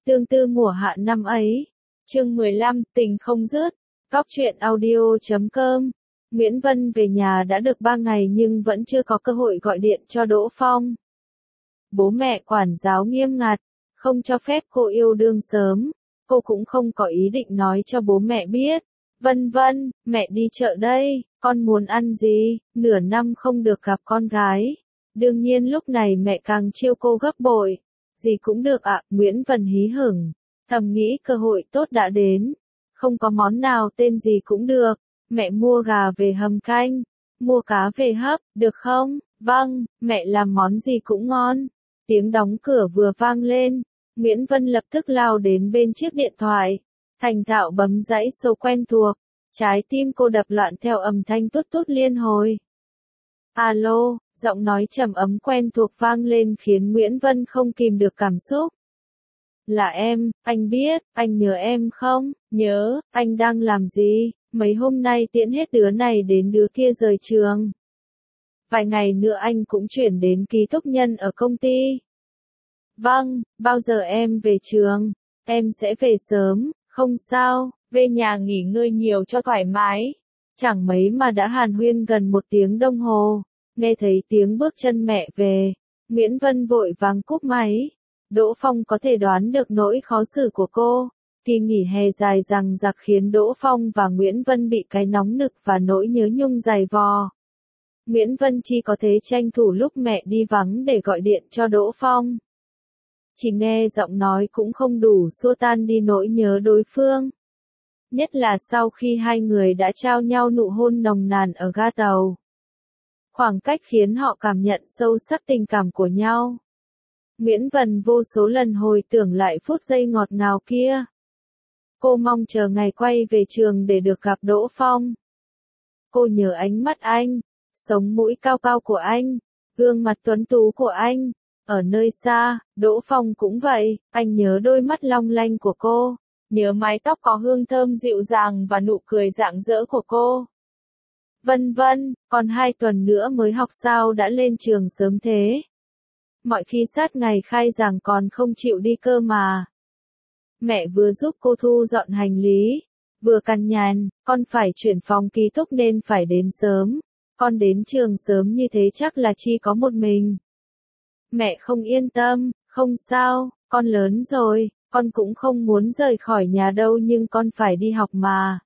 Tương tư mùa hạ năm ấy. Chương 15, tình không dứt. Cóc truyện audio.com. Nguyễn Vân về nhà đã được 3 ngày nhưng vẫn chưa có cơ hội gọi điện cho Đỗ Phong. Bố mẹ quản giáo nghiêm ngặt, không cho phép cô yêu đương sớm. Cô cũng không có ý định nói cho bố mẹ biết. Vân Vân, mẹ đi chợ đây, con muốn ăn gì? Nửa năm không được gặp con gái. Đương nhiên lúc này mẹ càng chiêu cô gấp bội. Gì cũng được ạ, Nguyễn Vân hí hửng. Thầm nghĩ cơ hội tốt đã đến. Không có món nào tên gì cũng được. Mẹ mua gà về hầm canh. Mua cá về hấp, được không? Vâng, mẹ làm món gì cũng ngon. Tiếng đóng cửa vừa vang lên. Nguyễn Vân lập tức lao đến bên chiếc điện thoại. Thành thạo bấm dãy số quen thuộc. Trái tim cô đập loạn theo âm thanh tút tút liên hồi. Alo, giọng nói trầm ấm quen thuộc vang lên khiến Nguyễn Vân không kìm được cảm xúc. Là em, anh biết, anh nhớ em không? Nhớ, anh đang làm gì? Mấy hôm nay tiễn hết đứa này đến đứa kia rời trường. Vài ngày nữa anh cũng chuyển đến ký túc nhân ở công ty. Vâng, bao giờ em về trường? Em sẽ về sớm, không sao, về nhà nghỉ ngơi nhiều cho thoải mái. Chẳng mấy mà đã hàn huyên gần 1 tiếng đồng hồ. Nghe thấy tiếng bước chân mẹ về, Nguyễn Vân vội vàng cúp máy. Đỗ Phong có thể đoán được nỗi khó xử của cô. Kỳ nghỉ hè dài dằng dặc khiến Đỗ Phong và Nguyễn Vân bị cái nóng nực và nỗi nhớ nhung dày vò. Nguyễn Vân chỉ có thể tranh thủ lúc mẹ đi vắng để gọi điện cho Đỗ Phong. Chỉ nghe giọng nói cũng không đủ xua tan đi nỗi nhớ đối phương. Nhất là sau khi hai người đã trao nhau nụ hôn nồng nàn ở ga tàu. Khoảng cách khiến họ cảm nhận sâu sắc tình cảm của nhau. Nguyễn Vân vô số lần hồi tưởng lại phút giây ngọt ngào kia. Cô mong chờ ngày quay về trường để được gặp Đỗ Phong. Cô nhớ ánh mắt anh, sống mũi cao cao của anh, gương mặt tuấn tú của anh. Ở nơi xa, Đỗ Phong cũng vậy, anh nhớ đôi mắt long lanh của cô, nhớ mái tóc có hương thơm dịu dàng và nụ cười rạng rỡ của cô. Vân Vân, còn 2 tuần nữa mới học sao đã lên trường sớm thế? Mọi khi sát ngày khai giảng còn không chịu đi cơ mà. Mẹ vừa giúp cô thu dọn hành lý, vừa cằn nhằn, con phải chuyển phòng ký túc nên phải đến sớm. Con đến trường sớm như thế chắc là chỉ có một mình. Mẹ không yên tâm, không sao, con lớn rồi, con cũng không muốn rời khỏi nhà đâu nhưng con phải đi học mà.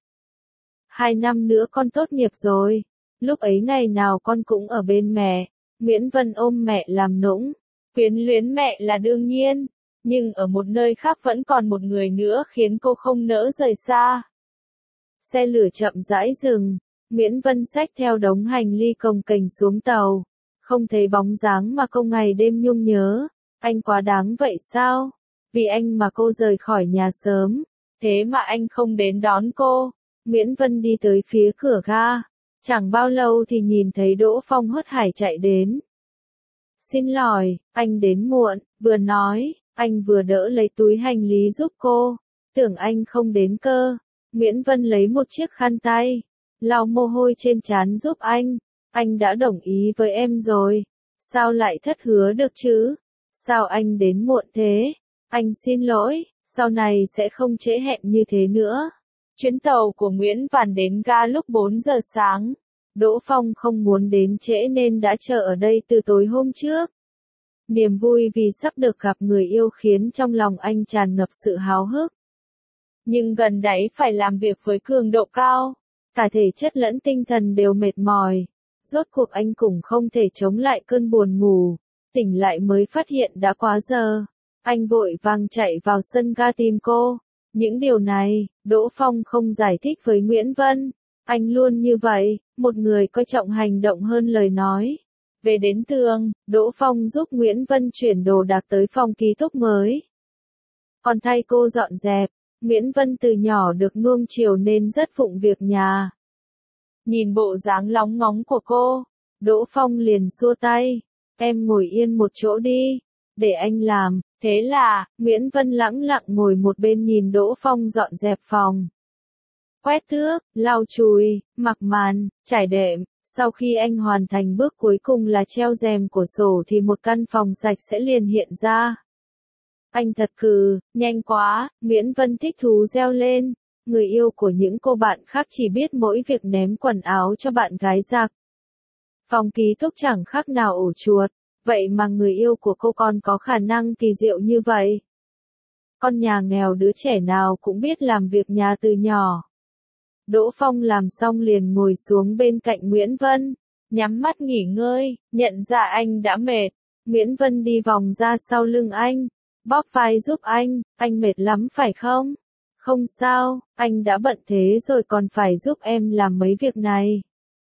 2 năm nữa con tốt nghiệp rồi, lúc ấy ngày nào con cũng ở bên mẹ. Nguyễn Vân ôm mẹ làm nũng, quyến luyến mẹ là đương nhiên, nhưng ở một nơi khác vẫn còn một người nữa khiến cô không nỡ rời xa. Xe lửa chậm rãi dừng, Nguyễn Vân xách theo đống hành lý cồng kềnh xuống tàu. Không thấy bóng dáng mà cô ngày đêm nhung nhớ. Anh quá đáng vậy sao? Vì anh mà cô rời khỏi nhà sớm. Thế mà anh không đến đón cô. Nguyễn Vân đi tới phía cửa ga. Chẳng bao lâu thì nhìn thấy Đỗ Phong hớt hải chạy đến. Xin lỗi, anh đến muộn, vừa nói, anh vừa đỡ lấy túi hành lý giúp cô. Tưởng anh không đến cơ. Nguyễn Vân lấy một chiếc khăn tay, lau mồ hôi trên trán giúp anh. Anh đã đồng ý với em rồi. Sao lại thất hứa được chứ? Sao anh đến muộn thế? Anh xin lỗi, sau này sẽ không trễ hẹn như thế nữa. Chuyến tàu của Nguyễn Vân đến ga lúc 4 giờ sáng. Đỗ Phong không muốn đến trễ nên đã chờ ở đây từ tối hôm trước. Niềm vui vì sắp được gặp người yêu khiến trong lòng anh tràn ngập sự háo hức. Nhưng gần đấy phải làm việc với cường độ cao. Cả thể chất lẫn tinh thần đều mệt mỏi. Rốt cuộc anh cũng không thể chống lại cơn buồn ngủ. Tỉnh lại mới phát hiện đã quá giờ. Anh vội vàng chạy vào sân ga tìm cô. Những điều này, Đỗ Phong không giải thích với Nguyễn Vân. Anh luôn như vậy, một người coi trọng hành động hơn lời nói. Về đến trường, Đỗ Phong giúp Nguyễn Vân chuyển đồ đạc tới phòng ký túc mới. Còn thay cô dọn dẹp, Nguyễn Vân từ nhỏ được nuông chiều nên rất phụng việc nhà. Nhìn bộ dáng lóng ngóng của cô, Đỗ Phong liền xua tay. Em ngồi yên một chỗ đi, để anh làm. Thế là, Nguyễn Vân lẳng lặng ngồi một bên nhìn Đỗ Phong dọn dẹp phòng. Quét thước, lau chùi, mặc màn, trải đệm. Sau khi anh hoàn thành bước cuối cùng là treo rèm của sổ thì một căn phòng sạch sẽ liền hiện ra. Anh thật nhanh quá, Nguyễn Vân thích thú reo lên. Người yêu của những cô bạn khác chỉ biết mỗi việc ném quần áo cho bạn gái giặt. Phòng ký túc chẳng khác nào ổ chuột, vậy mà người yêu của cô còn có khả năng kỳ diệu như vậy. Con nhà nghèo đứa trẻ nào cũng biết làm việc nhà từ nhỏ. Đỗ Phong làm xong liền ngồi xuống bên cạnh Nguyễn Vân, nhắm mắt nghỉ ngơi, nhận ra anh đã mệt. Nguyễn Vân đi vòng ra sau lưng anh, bóp vai giúp anh mệt lắm phải không? Không sao, anh đã bận thế rồi còn phải giúp em làm mấy việc này.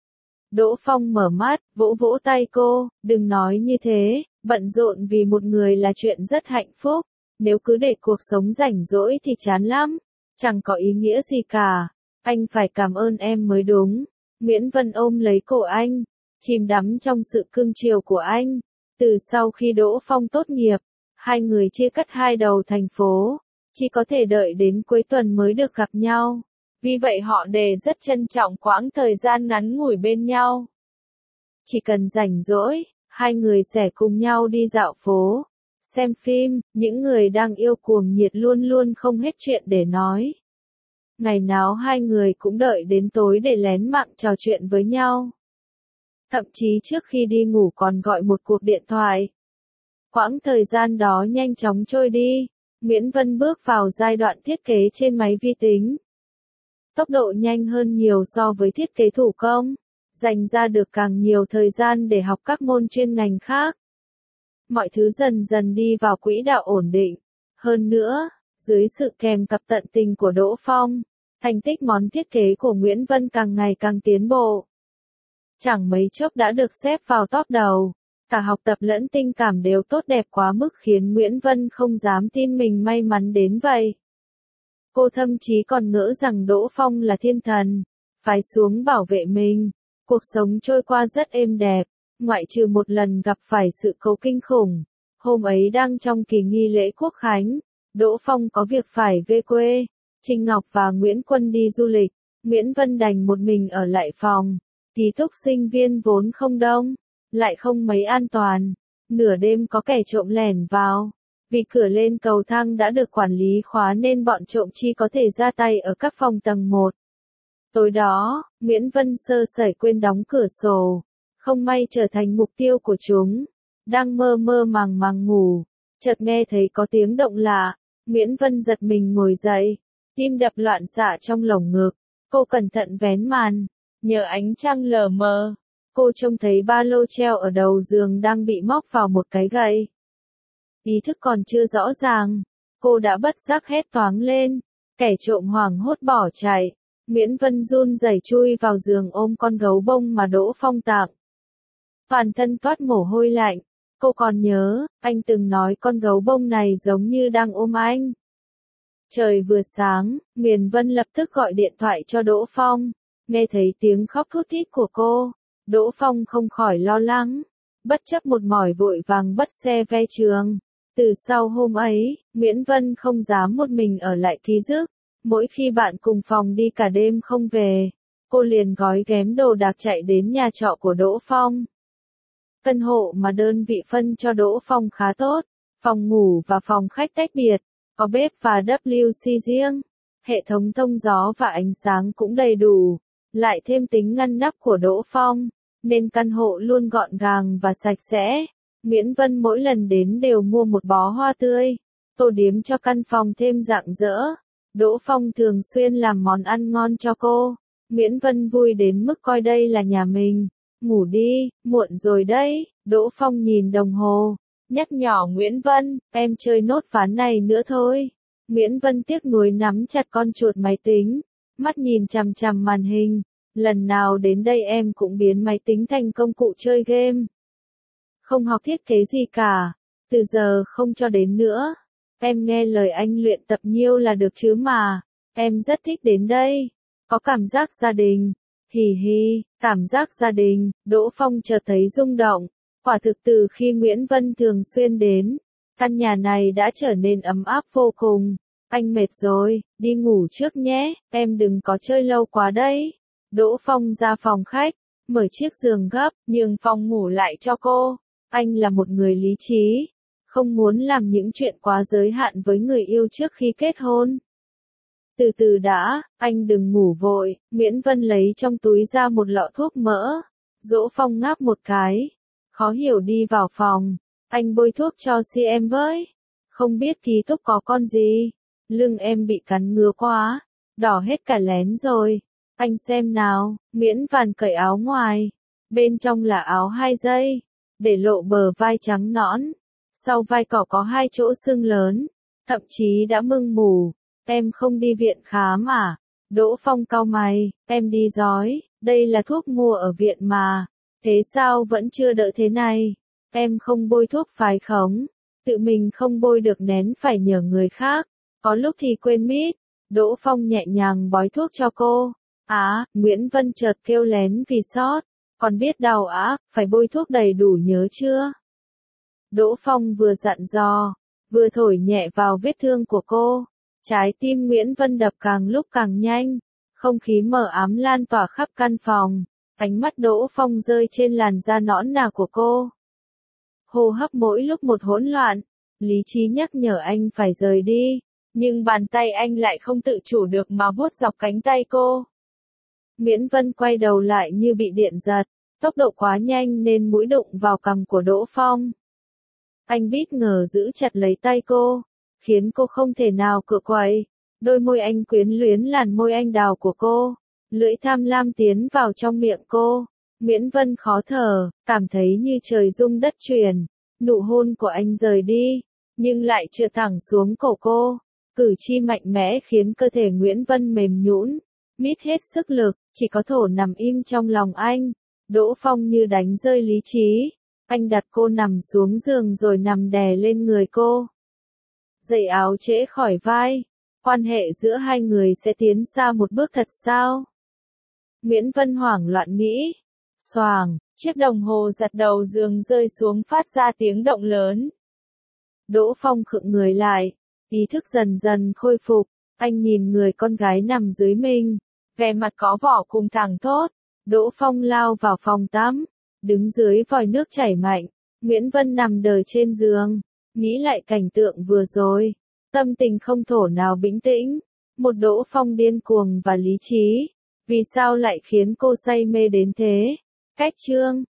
Đỗ Phong mở mắt, vỗ vỗ tay cô, đừng nói như thế, bận rộn vì một người là chuyện rất hạnh phúc, nếu cứ để cuộc sống rảnh rỗi thì chán lắm, chẳng có ý nghĩa gì cả, anh phải cảm ơn em mới đúng. Nguyễn Vân ôm lấy cổ anh, chìm đắm trong sự cưng chiều của anh. Từ sau khi Đỗ Phong tốt nghiệp, hai người chia cắt hai đầu thành phố, chỉ có thể đợi đến cuối tuần mới được gặp nhau. Vì vậy họ đều rất trân trọng quãng thời gian ngắn ngủi bên nhau. Chỉ cần rảnh rỗi, hai người sẽ cùng nhau đi dạo phố, xem phim, những người đang yêu cuồng nhiệt luôn luôn không hết chuyện để nói. Ngày nào hai người cũng đợi đến tối để lén mạng trò chuyện với nhau. Thậm chí trước khi đi ngủ còn gọi một cuộc điện thoại. Quãng thời gian đó nhanh chóng trôi đi, Nguyễn Vân bước vào giai đoạn thiết kế trên máy vi tính. Tốc độ nhanh hơn nhiều so với thiết kế thủ công, dành ra được càng nhiều thời gian để học các môn chuyên ngành khác. Mọi thứ dần dần đi vào quỹ đạo ổn định. Hơn nữa, dưới sự kèm cặp tận tình của Đỗ Phong, thành tích món thiết kế của Nguyễn Vân càng ngày càng tiến bộ. Chẳng mấy chốc đã được xếp vào top đầu, cả học tập lẫn tình cảm đều tốt đẹp quá mức khiến Nguyễn Vân không dám tin mình may mắn đến vậy. Cô thậm chí còn ngỡ rằng Đỗ Phong là thiên thần, phái xuống bảo vệ mình. Cuộc sống trôi qua rất êm đẹp, ngoại trừ một lần gặp phải sự cố kinh khủng. Hôm ấy đang trong kỳ nghi lễ Quốc Khánh, Đỗ Phong có việc phải về quê. Trinh Ngọc và Nguyễn Quân đi du lịch, Nguyễn Vân đành một mình ở lại phòng. Ký túc sinh viên vốn không đông, lại không mấy an toàn. Nửa đêm có kẻ trộm lẻn vào. Vì cửa lên cầu thang đã được quản lý khóa nên bọn trộm chỉ có thể ra tay ở các phòng tầng 1. Tối đó, Nguyễn Vân sơ sẩy quên đóng cửa sổ, không may trở thành mục tiêu của chúng. Đang mơ mơ màng màng ngủ, chợt nghe thấy có tiếng động lạ, Nguyễn Vân giật mình ngồi dậy, tim đập loạn xạ trong lồng ngực. Cô cẩn thận vén màn, nhờ ánh trăng lờ mờ, cô trông thấy ba lô treo ở đầu giường đang bị móc vào một cái gậy. Ý thức còn chưa rõ ràng, cô đã bất giác hét toáng lên, kẻ trộm hoảng hốt bỏ chạy. Nguyễn Vân run rẩy chui vào giường ôm con gấu bông mà Đỗ Phong tặng. Toàn thân toát mồ hôi lạnh, cô còn nhớ, anh từng nói con gấu bông này giống như đang ôm anh. Trời vừa sáng, Nguyễn Vân lập tức gọi điện thoại cho Đỗ Phong, nghe thấy tiếng khóc thút thít của cô, Đỗ Phong không khỏi lo lắng, bất chấp một mỏi vội vàng bắt xe ve trường. Từ sau hôm ấy, Nguyễn Vân không dám một mình ở lại ký túc. Mỗi khi bạn cùng phòng đi cả đêm không về, cô liền gói ghém đồ đạc chạy đến nhà trọ của Đỗ Phong. Căn hộ mà đơn vị phân cho Đỗ Phong khá tốt, phòng ngủ và phòng khách tách biệt, có bếp và WC riêng, hệ thống thông gió và ánh sáng cũng đầy đủ, lại thêm tính ngăn nắp của Đỗ Phong, nên căn hộ luôn gọn gàng và sạch sẽ. Nguyễn Vân mỗi lần đến đều mua một bó hoa tươi, tô điểm cho căn phòng thêm rạng rỡ. Đỗ Phong thường xuyên làm món ăn ngon cho cô. Nguyễn Vân vui đến mức coi đây là nhà mình. Ngủ đi, muộn rồi đấy. Đỗ Phong nhìn đồng hồ, nhắc nhở Nguyễn Vân, em chơi nốt ván này nữa thôi. Nguyễn Vân tiếc nuối nắm chặt con chuột máy tính, mắt nhìn chằm chằm màn hình. Lần nào đến đây em cũng biến máy tính thành công cụ chơi game. Không học thiết kế gì cả, từ giờ không cho đến nữa. Em nghe lời anh luyện tập nhiêu là được chứ mà, em rất thích đến đây, có cảm giác gia đình, hì hì, cảm giác gia đình. Đỗ Phong chợt thấy rung động, quả thực từ khi Nguyễn Vân thường xuyên đến, căn nhà này đã trở nên ấm áp vô cùng. Anh mệt rồi, đi ngủ trước nhé, em đừng có chơi lâu quá đấy. Đỗ Phong ra phòng khách, mở chiếc giường gấp, nhường phòng ngủ lại cho cô. Anh là một người lý trí, không muốn làm những chuyện quá giới hạn với người yêu trước khi kết hôn. Từ từ đã, anh đừng ngủ vội, Nguyễn Vân lấy trong túi ra một lọ thuốc mỡ. Dỗ Phong ngáp một cái, khó hiểu đi vào phòng, anh bôi thuốc cho si em với. Không biết ký túc có con gì, lưng em bị cắn ngứa quá, đỏ hết cả lén rồi. Anh xem nào, Miễn Vàn cởi áo ngoài, bên trong là áo 2 dây, để lộ bờ vai trắng nõn. Sau vai cỏ có 2 chỗ sưng lớn, thậm chí đã mưng mủ. Em không đi viện khám à? Đỗ Phong cau mày, em đi rói, đây là thuốc mua ở viện mà. Thế sao vẫn chưa đỡ thế này? Em không bôi thuốc phải không? Tự mình không bôi được nén phải nhờ người khác. Có lúc thì quên mít. Đỗ Phong nhẹ nhàng bói thuốc cho cô. Nguyễn Vân chợt kêu lén vì sót. Còn biết đau phải bôi thuốc đầy đủ nhớ chưa? Đỗ Phong vừa dặn dò, vừa thổi nhẹ vào vết thương của cô. Trái tim Nguyễn Vân đập càng lúc càng nhanh, không khí mờ ám lan tỏa khắp căn phòng, ánh mắt Đỗ Phong rơi trên làn da nõn nà của cô. Hô hấp mỗi lúc một hỗn loạn, lý trí nhắc nhở anh phải rời đi, nhưng bàn tay anh lại không tự chủ được mà vuốt dọc cánh tay cô. Nguyễn Vân quay đầu lại như bị điện giật, tốc độ quá nhanh nên mũi đụng vào cằm của Đỗ Phong. Anh bất ngờ giữ chặt lấy tay cô, khiến cô không thể nào cựa quậy. Đôi môi anh quyến luyến làn môi anh đào của cô, lưỡi tham lam tiến vào trong miệng cô. Nguyễn Vân khó thở, cảm thấy như trời rung đất chuyển. Nụ hôn của anh rời đi, nhưng lại trượt thẳng xuống cổ cô. Cử chỉ mạnh mẽ khiến cơ thể Nguyễn Vân mềm nhũn, mít hết sức lực, chỉ có thổ nằm im trong lòng anh. Đỗ Phong như đánh rơi lý trí. Anh đặt cô nằm xuống giường rồi nằm đè lên người cô. Dây áo trễ khỏi vai. Quan hệ giữa hai người sẽ tiến xa một bước thật sao? Nguyễn Vân hoảng loạn nghĩ. Xoàng, chiếc đồng hồ giặt đầu giường rơi xuống phát ra tiếng động lớn. Đỗ Phong khựng người lại, ý thức dần dần khôi phục. Anh nhìn người con gái nằm dưới mình, vẻ mặt có vỏ cùng thẳng thốt. Đỗ Phong lao vào phòng tắm, đứng dưới vòi nước chảy mạnh. Nguyễn Vân nằm đờ trên giường, nghĩ lại cảnh tượng vừa rồi, tâm tình không thổ nào bình tĩnh. Một Đỗ Phong điên cuồng và lý trí, vì sao lại khiến cô say mê đến thế? Cách chương